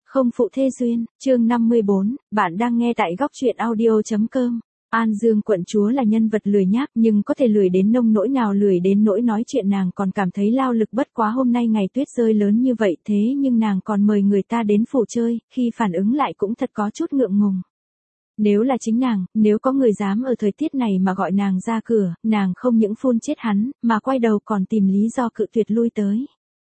Không phụ thê duyên, chương 54, bạn đang nghe tại góc truyện audio.com. An Dương quận chúa là nhân vật lười nhác nhưng có thể lười đến nông nỗi nào, lười đến nỗi nói chuyện nàng còn cảm thấy lao lực. Bất quá hôm nay ngày tuyết rơi lớn như vậy thế nhưng nàng còn mời người ta đến phủ chơi, khi phản ứng lại cũng thật có chút ngượng ngùng. Nếu là chính nàng, nếu có người dám ở thời tiết này mà gọi nàng ra cửa, nàng không những phun chết hắn, mà quay đầu còn tìm lý do cự tuyệt lui tới.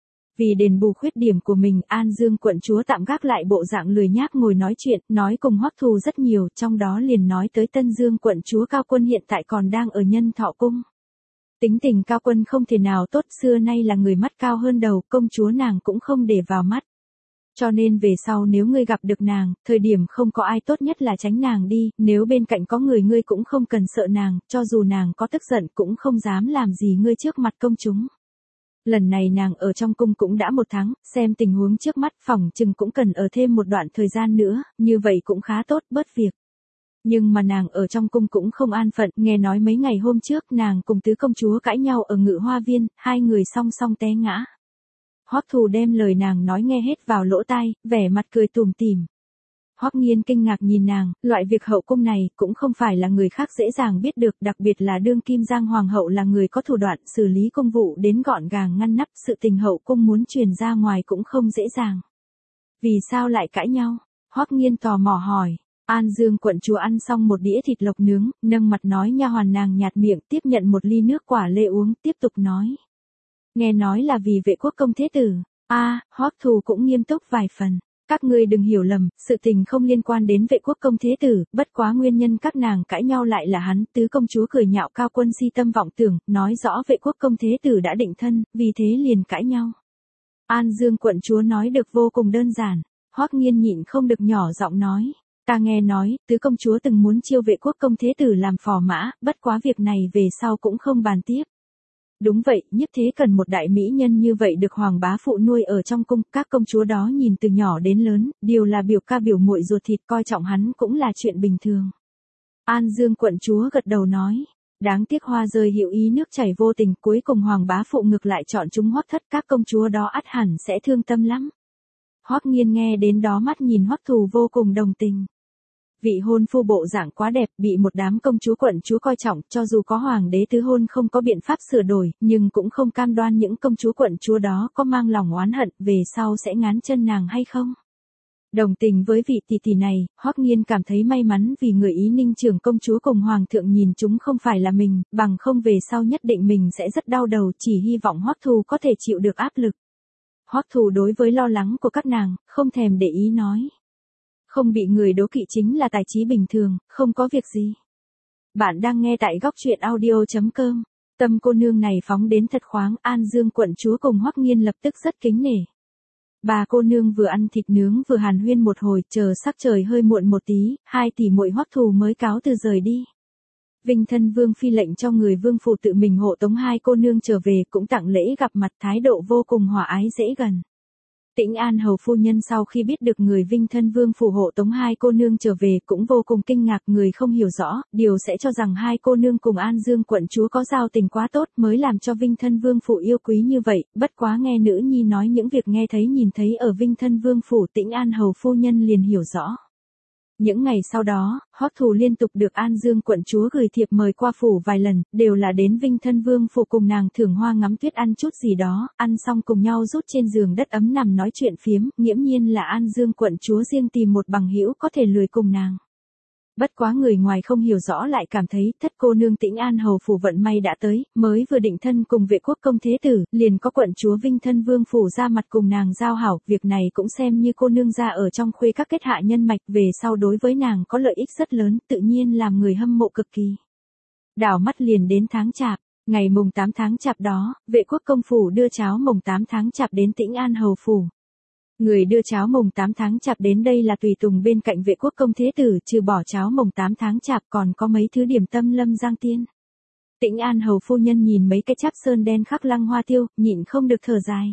Vì đền bù khuyết điểm của mình, An Dương quận chúa tạm gác lại bộ dạng lười nhác ngồi nói chuyện, nói cùng Hoắc Thù rất nhiều, trong đó liền nói tới Tân Dương quận chúa Cao Quân hiện tại còn đang ở Nhân Thọ cung. Tính tình Cao Quân không thể nào tốt, xưa nay là người mắt cao hơn đầu, công chúa nàng cũng không để vào mắt. Cho nên về sau nếu ngươi gặp được nàng, thời điểm không có ai tốt nhất là tránh nàng đi, nếu bên cạnh có người ngươi cũng không cần sợ nàng, cho dù nàng có tức giận cũng không dám làm gì ngươi trước mặt công chúng. Lần này nàng ở trong cung cũng đã 1 tháng, xem tình huống trước mắt phỏng chừng cũng cần ở thêm một đoạn thời gian nữa, như vậy cũng khá tốt, bớt việc. Nhưng mà nàng ở trong cung cũng không an phận, nghe nói mấy ngày hôm trước nàng cùng tứ công chúa cãi nhau ở Ngự Hoa Viên, hai người song song té ngã. Hoắc Thù đem lời nàng nói nghe hết vào lỗ tai, vẻ mặt cười tủm tỉm. Hoắc Nghiên kinh ngạc nhìn nàng, loại việc hậu cung này cũng không phải là người khác dễ dàng biết được, đặc biệt là đương kim Giang hoàng hậu là người có thủ đoạn xử lý công vụ đến gọn gàng ngăn nắp, sự tình hậu cung muốn truyền ra ngoài cũng không dễ dàng. Vì sao lại cãi nhau? Hoắc Nghiên tò mò hỏi. An Dương quận chúa ăn xong một đĩa thịt lộc nướng, nâng mặt nói nha hoàn nàng nhạt miệng, tiếp nhận một ly nước quả lê uống, tiếp tục nói. Nghe nói là vì Vệ Quốc công thế tử. Hoắc Thù cũng nghiêm túc vài phần. Các ngươi đừng hiểu lầm, sự tình không liên quan đến Vệ Quốc công thế tử, bất quá nguyên nhân các nàng cãi nhau lại là hắn. Tứ công chúa cười nhạo Cao Quân si tâm vọng tưởng, nói rõ Vệ Quốc công thế tử đã định thân, vì thế liền cãi nhau. An Dương quận chúa nói được vô cùng đơn giản. Hoắc Nghiên nhịn không được nhỏ giọng nói. Ta nghe nói, tứ công chúa từng muốn chiêu Vệ Quốc công thế tử làm phò mã, bất quá việc này về sau cũng không bàn tiếp. Đúng vậy, nhất thế cần một đại mỹ nhân như vậy được hoàng bá phụ nuôi ở trong cung, các công chúa đó nhìn từ nhỏ đến lớn, đều là biểu ca biểu muội ruột thịt, coi trọng hắn cũng là chuyện bình thường. An Dương quận chúa gật đầu nói, đáng tiếc hoa rơi hữu ý nước chảy vô tình, cuối cùng hoàng bá phụ ngược lại chọn chúng Hoắc thất, các công chúa đó ắt hẳn sẽ thương tâm lắm. Hoắc Nghiên nghe đến đó mắt nhìn Hoắc Thù vô cùng đồng tình. Vị hôn phu bộ dạng quá đẹp, bị một đám công chúa quận chúa coi trọng, cho dù có hoàng đế tứ hôn không có biện pháp sửa đổi, nhưng cũng không cam đoan những công chúa quận chúa đó có mang lòng oán hận, về sau sẽ ngán chân nàng hay không. Đồng tình với vị tỷ tỷ này, Hoắc Nghiên cảm thấy may mắn vì người Ý Ninh trưởng công chúa cùng hoàng thượng nhìn chúng không phải là mình, bằng không về sau nhất định mình sẽ rất đau đầu, chỉ hy vọng Hoắc Thù có thể chịu được áp lực. Hoắc Thù đối với lo lắng của các nàng, không thèm để ý nói. Không bị người đố kỵ chính là tài trí bình thường, không có việc gì. Bạn đang nghe tại góc truyện audio.com. Tâm cô nương này phóng đến thật khoáng, An Dương quận chúa cùng Hoắc Nghiên lập tức rất kính nể. Bà cô nương vừa ăn thịt nướng vừa hàn huyên một hồi, chờ sắc trời hơi muộn một tí, hai tỷ muội Hoắc Thù mới cáo từ rời đi. Vinh thân vương phi lệnh cho người vương phủ tự mình hộ tống hai cô nương trở về, cũng tặng lễ gặp mặt, thái độ vô cùng hòa ái dễ gần. Tĩnh An hầu phu nhân sau khi biết được người Vinh thân vương phủ hộ tống hai cô nương trở về cũng vô cùng kinh ngạc, người không hiểu rõ, điều sẽ cho rằng hai cô nương cùng An Dương quận chúa có giao tình quá tốt mới làm cho Vinh thân vương phủ yêu quý như vậy, bất quá nghe nữ nhi nói những việc nghe thấy nhìn thấy ở Vinh thân vương phủ, Tĩnh An hầu phu nhân liền hiểu rõ. Những ngày sau đó, Hoắc Thù liên tục được An Dương quận chúa gửi thiệp mời qua phủ vài lần, đều là đến Vinh thân vương phủ cùng nàng thưởng hoa ngắm tuyết, ăn chút gì đó, ăn xong cùng nhau rút trên giường đất ấm nằm nói chuyện phiếm, nghiễm nhiên là An Dương quận chúa riêng tìm một bằng hữu có thể lười cùng nàng. Bất quá người ngoài không hiểu rõ lại cảm thấy thất cô nương Tĩnh An hầu phủ vận may đã tới, mới vừa định thân cùng Vệ Quốc công thế tử, liền có quận chúa Vinh thân vương phủ ra mặt cùng nàng giao hảo, việc này cũng xem như cô nương ra ở trong khuê các kết hạ nhân mạch, về sau đối với nàng có lợi ích rất lớn, tự nhiên làm người hâm mộ cực kỳ. Đảo mắt liền đến tháng Chạp, ngày mùng 8 tháng Chạp đó, Vệ Quốc công phủ đưa cháo mùng 8 tháng Chạp đến Tĩnh An hầu phủ. Người đưa cháo mùng 8 tháng Chạp đến đây là tùy tùng bên cạnh Vệ Quốc công thế tử, trừ bỏ cháo mùng 8 tháng Chạp còn có mấy thứ điểm tâm Lâm Giang Tiên. Tĩnh An hầu phu nhân nhìn mấy cái cháp sơn đen khắc lăng hoa tiêu, nhịn không được thở dài.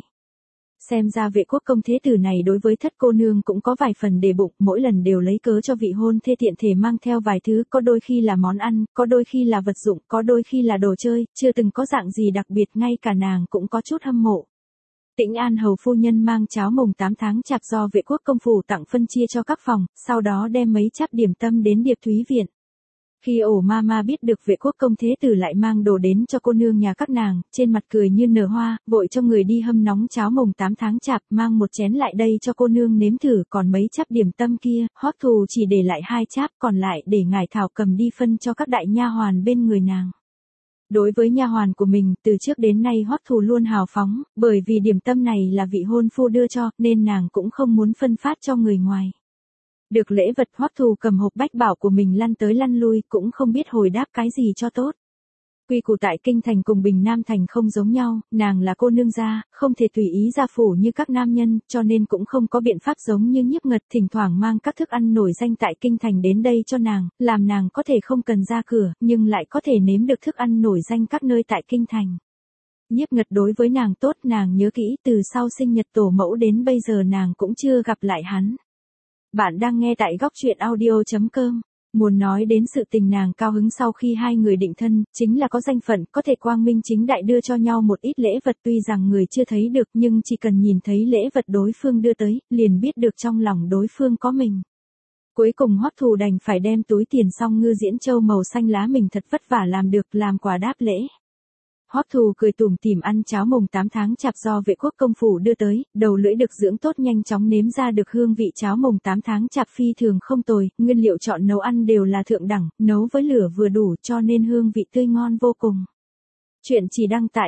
Xem ra Vệ Quốc công thế tử này đối với thất cô nương cũng có vài phần để bụng, mỗi lần đều lấy cớ cho vị hôn thê tiện thể mang theo vài thứ, có đôi khi là món ăn, có đôi khi là vật dụng, có đôi khi là đồ chơi, chưa từng có dạng gì đặc biệt, ngay cả nàng cũng có chút hâm mộ. Tĩnh An hầu phu nhân mang cháo mồng 8 tháng chạp do Vệ Quốc công phủ tặng phân chia cho các phòng, sau đó đem mấy cháp điểm tâm đến Điệp Thúy viện. Khi ổ ma biết được Vệ Quốc công thế tử lại mang đồ đến cho cô nương nhà các nàng, trên mặt cười như nở hoa, vội cho người đi hâm nóng cháo mồng 8 tháng chạp, mang một chén lại đây cho cô nương nếm thử, còn mấy cháp điểm tâm kia, Hoắc Thù chỉ để lại 2 cháp, còn lại để ngải thảo cầm đi phân cho các đại nha hoàn bên người nàng. Đối với nha hoàn của mình, từ trước đến nay Hoắc Thù luôn hào phóng, bởi vì điểm tâm này là vị hôn phu đưa cho, nên nàng cũng không muốn phân phát cho người ngoài. Được lễ vật, Hoắc Thù cầm hộp bách bảo của mình lăn tới lăn lui, cũng không biết hồi đáp cái gì cho tốt. Quy củ tại Kinh Thành cùng Bình Nam Thành không giống nhau, nàng là cô nương gia, không thể tùy ý ra phủ như các nam nhân, cho nên cũng không có biện pháp giống như Nhiếp Ngật thỉnh thoảng mang các thức ăn nổi danh tại Kinh Thành đến đây cho nàng, làm nàng có thể không cần ra cửa, nhưng lại có thể nếm được thức ăn nổi danh các nơi tại Kinh Thành. Nhiếp Ngật đối với nàng tốt, nàng nhớ kỹ, từ sau sinh nhật tổ mẫu đến bây giờ nàng cũng chưa gặp lại hắn. Bạn đang nghe tại góc truyện audio.com. Muốn nói đến sự tình nàng cao hứng sau khi hai người định thân, chính là có danh phận, có thể quang minh chính đại đưa cho nhau một ít lễ vật, tuy rằng người chưa thấy được nhưng chỉ cần nhìn thấy lễ vật đối phương đưa tới, liền biết được trong lòng đối phương có mình. Cuối cùng Hoắc Thù đành phải đem túi tiền Song Ngư Diễn Châu màu xanh lá mình thật vất vả làm được làm quà đáp lễ. Hoắc Thù cười tủm tỉm ăn cháo mồng 8 tháng chạp do Vệ Quốc công phủ đưa tới, đầu lưỡi được dưỡng tốt nhanh chóng nếm ra được hương vị cháo mồng 8 tháng chạp phi thường không tồi, nguyên liệu chọn nấu ăn đều là thượng đẳng, nấu với lửa vừa đủ cho nên hương vị tươi ngon vô cùng. Chuyện chỉ đăng tại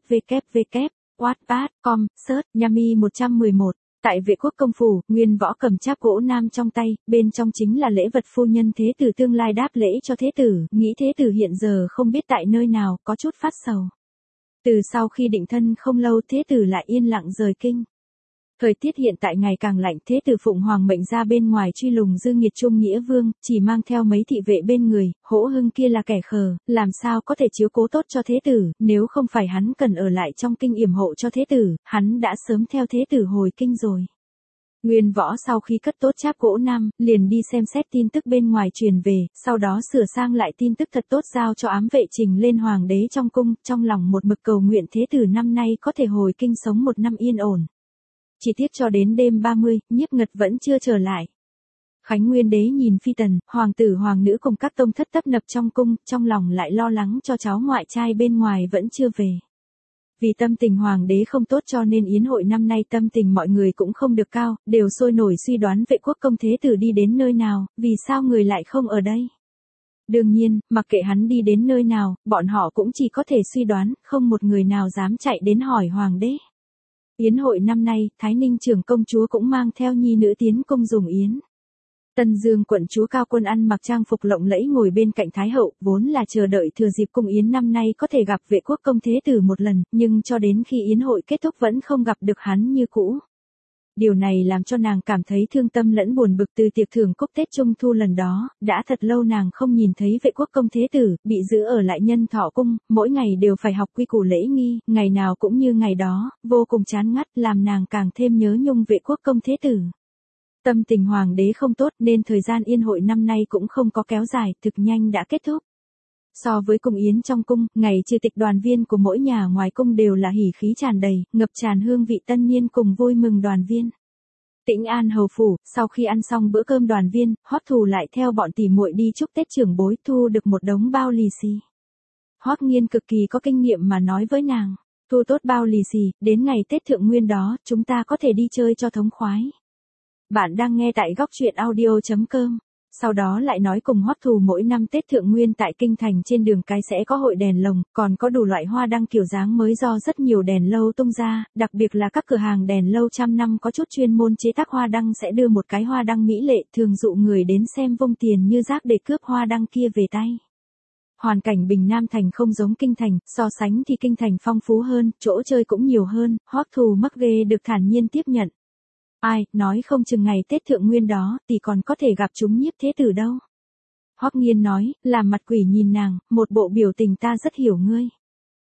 www.wattpad.com, search Yami 111. Tại Vệ Quốc công phủ, Nguyên Võ cầm cháp gỗ nam trong tay, bên trong chính là lễ vật phu nhân thế tử tương lai đáp lễ cho thế tử, nghĩ thế tử hiện giờ không biết tại nơi nào, có chút phát sầu. Từ sau khi định thân không lâu thế tử lại yên lặng rời kinh. Thời tiết hiện tại ngày càng lạnh, thế tử phụng hoàng mệnh ra bên ngoài truy lùng dư nghiệt Trung Nghĩa Vương, chỉ mang theo mấy thị vệ bên người, Hỗ Hưng kia là kẻ khờ, làm sao có thể chiếu cố tốt cho thế tử, nếu không phải hắn cần ở lại trong kinh yểm hộ cho thế tử, hắn đã sớm theo thế tử hồi kinh rồi. Nguyên Võ sau khi cất tốt cháp gỗ nam, liền đi xem xét tin tức bên ngoài truyền về, sau đó sửa sang lại tin tức thật tốt giao cho ám vệ trình lên hoàng đế trong cung, trong lòng một mực cầu nguyện thế tử năm nay có thể hồi kinh sống một năm yên ổn. Chỉ tiếc cho đến đêm 30, Nhiếp Ngật vẫn chưa trở lại. Khánh Nguyên đế nhìn phi tần, hoàng tử hoàng nữ cùng các tông thất tấp nập trong cung, trong lòng lại lo lắng cho cháu ngoại trai bên ngoài vẫn chưa về. Vì tâm tình hoàng đế không tốt cho nên yến hội năm nay tâm tình mọi người cũng không được cao, đều sôi nổi suy đoán Vệ Quốc công thế tử đi đến nơi nào, vì sao người lại không ở đây. Đương nhiên, mặc kệ hắn đi đến nơi nào, bọn họ cũng chỉ có thể suy đoán, không một người nào dám chạy đến hỏi hoàng đế. Yến hội năm nay, Thái Ninh trưởng công chúa cũng mang theo nhi nữ tiến cung dùng yến. Tân Dương quận chúa Cao Quân ăn mặc trang phục lộng lẫy ngồi bên cạnh Thái hậu, vốn là chờ đợi thừa dịp cung yến năm nay có thể gặp Vệ Quốc công thế tử một lần, nhưng cho đến khi yến hội kết thúc vẫn không gặp được hắn như cũ. Điều này làm cho nàng cảm thấy thương tâm lẫn buồn bực. Từ tiệc thưởng cúc Tết Trung Thu lần đó, đã thật lâu nàng không nhìn thấy Vệ Quốc công thế tử, bị giữ ở lại Nhân Thọ cung, mỗi ngày đều phải học quy củ lễ nghi, ngày nào cũng như ngày đó, vô cùng chán ngắt, làm nàng càng thêm nhớ nhung Vệ Quốc công thế tử. Tâm tình hoàng đế không tốt nên thời gian yên hội năm nay cũng không có kéo dài, thực nhanh đã kết thúc. So với cung yến trong cung, ngày trừ tịch đoàn viên của mỗi nhà ngoài cung đều là hỉ khí tràn đầy, ngập tràn hương vị tân niên cùng vui mừng đoàn viên. Tĩnh An hầu phủ, sau khi ăn xong bữa cơm đoàn viên, Hoắc Thù lại theo bọn tỉ muội đi chúc Tết trưởng bối, thu được một đống bao lì xì. Hoắc Nghiên cực kỳ có kinh nghiệm mà nói với nàng, thu tốt bao lì xì, đến ngày Tết Thượng Nguyên đó, chúng ta có thể đi chơi cho thống khoái. Bạn đang nghe tại góc truyện audio.com. Sau đó lại nói cùng Hoắc Thù mỗi năm Tết Thượng Nguyên tại Kinh Thành trên đường cái sẽ có hội đèn lồng, còn có đủ loại hoa đăng kiểu dáng mới do rất nhiều đèn lâu tung ra, đặc biệt là các cửa hàng đèn lâu trăm năm có chút chuyên môn chế tác hoa đăng sẽ đưa một cái hoa đăng mỹ lệ, thường dụ người đến xem vung tiền như rác để cướp hoa đăng kia về tay. Hoàn cảnh Bình Nam Thành không giống Kinh Thành, so sánh thì Kinh Thành phong phú hơn, chỗ chơi cũng nhiều hơn, Hoắc Thù mắc ghê được thản nhiên tiếp nhận. Ai, nói không chừng ngày Tết Thượng Nguyên đó, thì còn có thể gặp chúng Nhiếp thế tử đâu. Hoắc Nghiên nói, làm mặt quỷ nhìn nàng, một bộ biểu tình ta rất hiểu ngươi.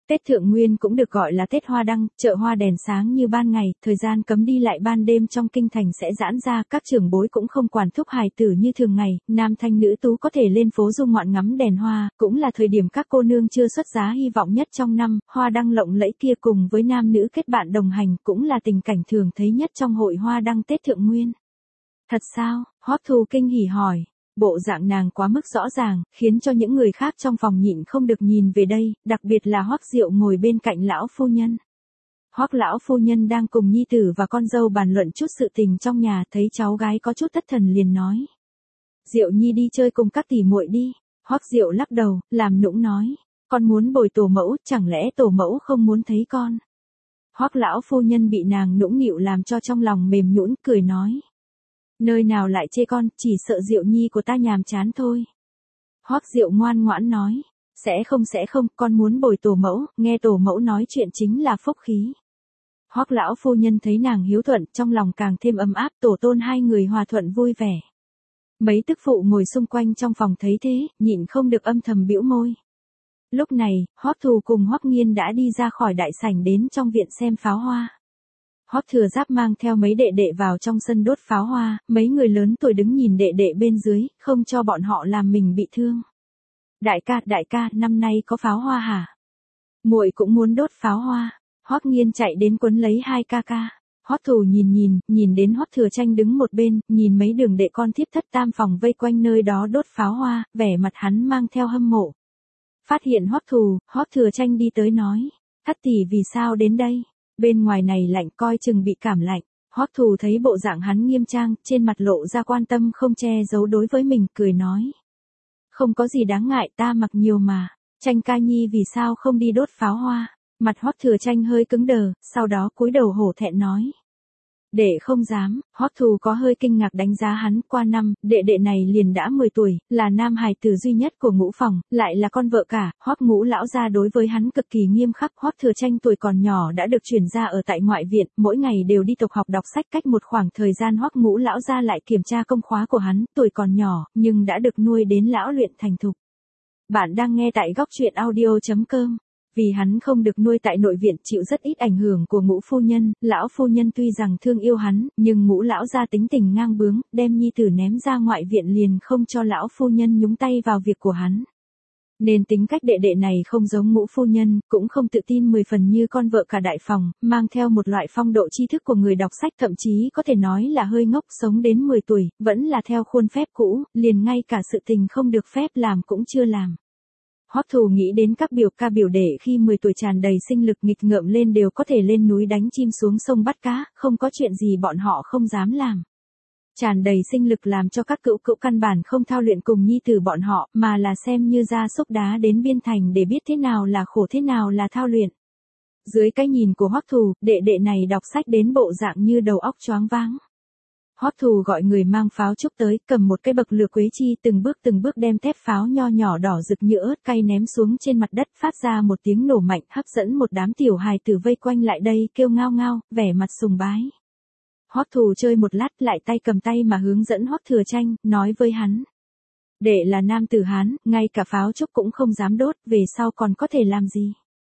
Tết Thượng Nguyên cũng được gọi là Tết Hoa Đăng, chợ hoa đèn sáng như ban ngày, thời gian cấm đi lại ban đêm trong kinh thành sẽ giãn ra, các trưởng bối cũng không quản thúc hài tử như thường ngày, nam thanh nữ tú có thể lên phố du ngoạn ngắm đèn hoa, cũng là thời điểm các cô nương chưa xuất giá hy vọng nhất trong năm, hoa đăng lộng lẫy kia cùng với nam nữ kết bạn đồng hành, cũng là tình cảnh thường thấy nhất trong hội hoa đăng Tết Thượng Nguyên. Thật sao? Hoắc Thù kinh hỉ hỏi. Bộ dạng nàng quá mức rõ ràng, khiến cho những người khác trong phòng nhịn không được nhìn về đây, đặc biệt là Hoắc Diệu ngồi bên cạnh lão phu nhân. Hoắc lão phu nhân đang cùng nhi tử và con dâu bàn luận chút sự tình trong nhà, thấy cháu gái có chút thất thần liền nói: "Diệu nhi đi chơi cùng các tỷ muội đi." Hoắc Diệu lắc đầu, làm nũng nói: "Con muốn bồi tổ mẫu, chẳng lẽ tổ mẫu không muốn thấy con?" Hoắc lão phu nhân bị nàng nũng nịu làm cho trong lòng mềm nhũn, cười nói: "Nơi nào lại chê con, chỉ sợ Diệu nhi của ta nhàm chán thôi." Hoắc Diệu ngoan ngoãn nói: sẽ không, con muốn bồi tổ mẫu, nghe tổ mẫu nói chuyện chính là phúc khí." Hoắc lão phu nhân thấy nàng hiếu thuận, trong lòng càng thêm ấm áp, tổ tôn hai người hòa thuận vui vẻ. Mấy tức phụ ngồi xung quanh trong phòng thấy thế, nhịn không được âm thầm bĩu môi. Lúc này, Hoắc Thù cùng Hoắc Nghiên đã đi ra khỏi đại sảnh đến trong viện xem pháo hoa. Hoắc Thừa Giáp mang theo mấy đệ đệ vào trong sân đốt pháo hoa, mấy người lớn tuổi đứng nhìn đệ đệ bên dưới, không cho bọn họ làm mình bị thương. Đại ca, năm nay có pháo hoa hả? Muội cũng muốn đốt pháo hoa." Hoắc Nghiên chạy đến quấn lấy hai ca ca. Hoắc Thù nhìn đến Hoắc Thừa Tranh đứng một bên, nhìn mấy đường đệ con thiếp thất tam phòng vây quanh nơi đó đốt pháo hoa, vẻ mặt hắn mang theo hâm mộ. Phát hiện Hoắc Thù, Hoắc Thừa Tranh đi tới nói: "Thất tỷ vì sao đến đây? Bên ngoài này lạnh, coi chừng bị cảm lạnh." Hoắc Thù thấy bộ dạng hắn nghiêm trang, trên mặt lộ ra quan tâm không che giấu đối với mình, cười nói: "Không có gì đáng ngại, ta mặc nhiều mà. Tranh ca nhi vì sao không đi đốt pháo hoa?" Mặt Hoắc Thừa Tranh hơi cứng đờ, sau đó cúi đầu hổ thẹn nói: "Đệ không dám." Hoắc Thù có hơi kinh ngạc đánh giá hắn, qua năm, đệ đệ này liền đã 10 tuổi, là nam hài tử duy nhất của ngũ phòng, lại là con vợ cả, Hoắc Ngũ lão gia đối với hắn cực kỳ nghiêm khắc. Hoắc Thừa Tranh tuổi còn nhỏ đã được chuyển ra ở tại ngoại viện, mỗi ngày đều đi tục học đọc sách, cách một khoảng thời gian Hoắc Ngũ lão gia lại kiểm tra công khóa của hắn, tuổi còn nhỏ, nhưng đã được nuôi đến lão luyện thành thục. Bạn đang nghe tại góc truyện audio.com. Vì hắn không được nuôi tại nội viện, chịu rất ít ảnh hưởng của Ngũ phu nhân, lão phu nhân tuy rằng thương yêu hắn, nhưng Ngũ lão gia tính tình ngang bướng, đem nhi tử ném ra ngoại viện liền không cho lão phu nhân nhúng tay vào việc của hắn. Nên tính cách đệ đệ này không giống Ngũ phu nhân, cũng không tự tin 10 phần như con vợ cả đại phòng, mang theo một loại phong độ tri thức của người đọc sách, thậm chí có thể nói là hơi ngốc, sống đến 10 tuổi, vẫn là theo khuôn phép cũ, liền ngay cả sự tình không được phép làm cũng chưa làm. Hoắc Thù nghĩ đến các biểu ca biểu đệ khi 10 tuổi tràn đầy sinh lực, nghịch ngợm lên đều có thể lên núi đánh chim xuống sông bắt cá, không có chuyện gì bọn họ không dám làm. Tràn đầy sinh lực làm cho các cữu cữu căn bản không thao luyện cùng nhi tử bọn họ, mà là xem như gia súc đá đến biên thành để biết thế nào là khổ, thế nào là thao luyện. Dưới cái nhìn của Hoắc Thù, đệ đệ này đọc sách đến bộ dạng như đầu óc choáng váng. Hoắc Thù gọi người mang pháo trúc tới, cầm một cái bậc lửa quế chi, từng bước đem thép pháo nho nhỏ đỏ rực như ớt cay ném xuống trên mặt đất, phát ra một tiếng nổ mạnh, hấp dẫn một đám tiểu hài tử vây quanh lại đây, kêu ngao ngao, vẻ mặt sùng bái. Hoắc Thù chơi một lát, lại tay cầm tay mà hướng dẫn Hoắc Thừa Tranh, nói với hắn: "Đệ là nam tử Hán, ngay cả pháo trúc cũng không dám đốt, về sau còn có thể làm gì?"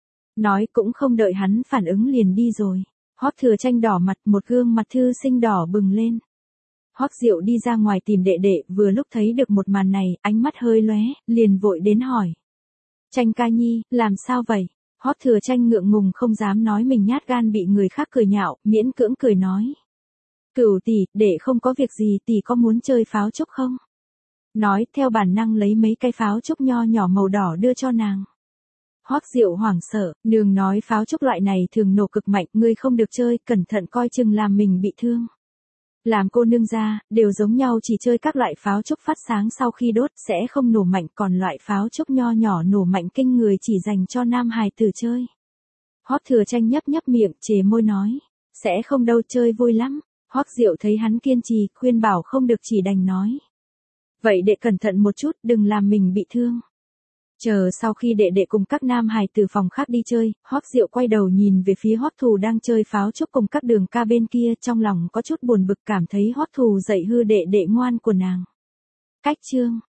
Nói cũng không đợi hắn phản ứng liền đi rồi. Hoắc Thừa Tranh đỏ mặt, một gương mặt thư sinh đỏ bừng lên. Hoắc Diệu đi ra ngoài tìm đệ đệ, vừa lúc thấy được một màn này, ánh mắt hơi lóe, liền vội đến hỏi: "Tranh ca nhi, làm sao vậy?" Hoắc Thừa Tranh ngượng ngùng không dám nói mình nhát gan bị người khác cười nhạo, miễn cưỡng cười nói: "Cửu tỷ, đệ không có việc gì, tỷ có muốn chơi pháo trúc không?" Nói, theo bản năng lấy mấy cái pháo trúc nho nhỏ màu đỏ đưa cho nàng. Hoắc Diệu hoảng sợ, nương nói pháo trúc loại này thường nổ cực mạnh, ngươi không được chơi, cẩn thận coi chừng làm mình bị thương. Làm cô nương ra, đều giống nhau, chỉ chơi các loại pháo trúc phát sáng sau khi đốt sẽ không nổ mạnh, còn loại pháo trúc nho nhỏ nổ mạnh kinh người chỉ dành cho nam hài tử chơi. Hoắc Thừa Tranh nhấp miệng, chề môi nói: "Sẽ không đâu, chơi vui lắm." Hoắc Diệu thấy hắn kiên trì, khuyên bảo không được chỉ đành nói: "Vậy đệ cẩn thận một chút, đừng làm mình bị thương." Chờ sau khi đệ đệ cùng các nam hài từ phòng khác đi chơi, Hoắc Diệu quay đầu nhìn về phía Hoắc Thù đang chơi pháo trúc cùng các đường ca bên kia, trong lòng có chút buồn bực, cảm thấy Hoắc Thù dạy hư đệ đệ ngoan của nàng. Cách chương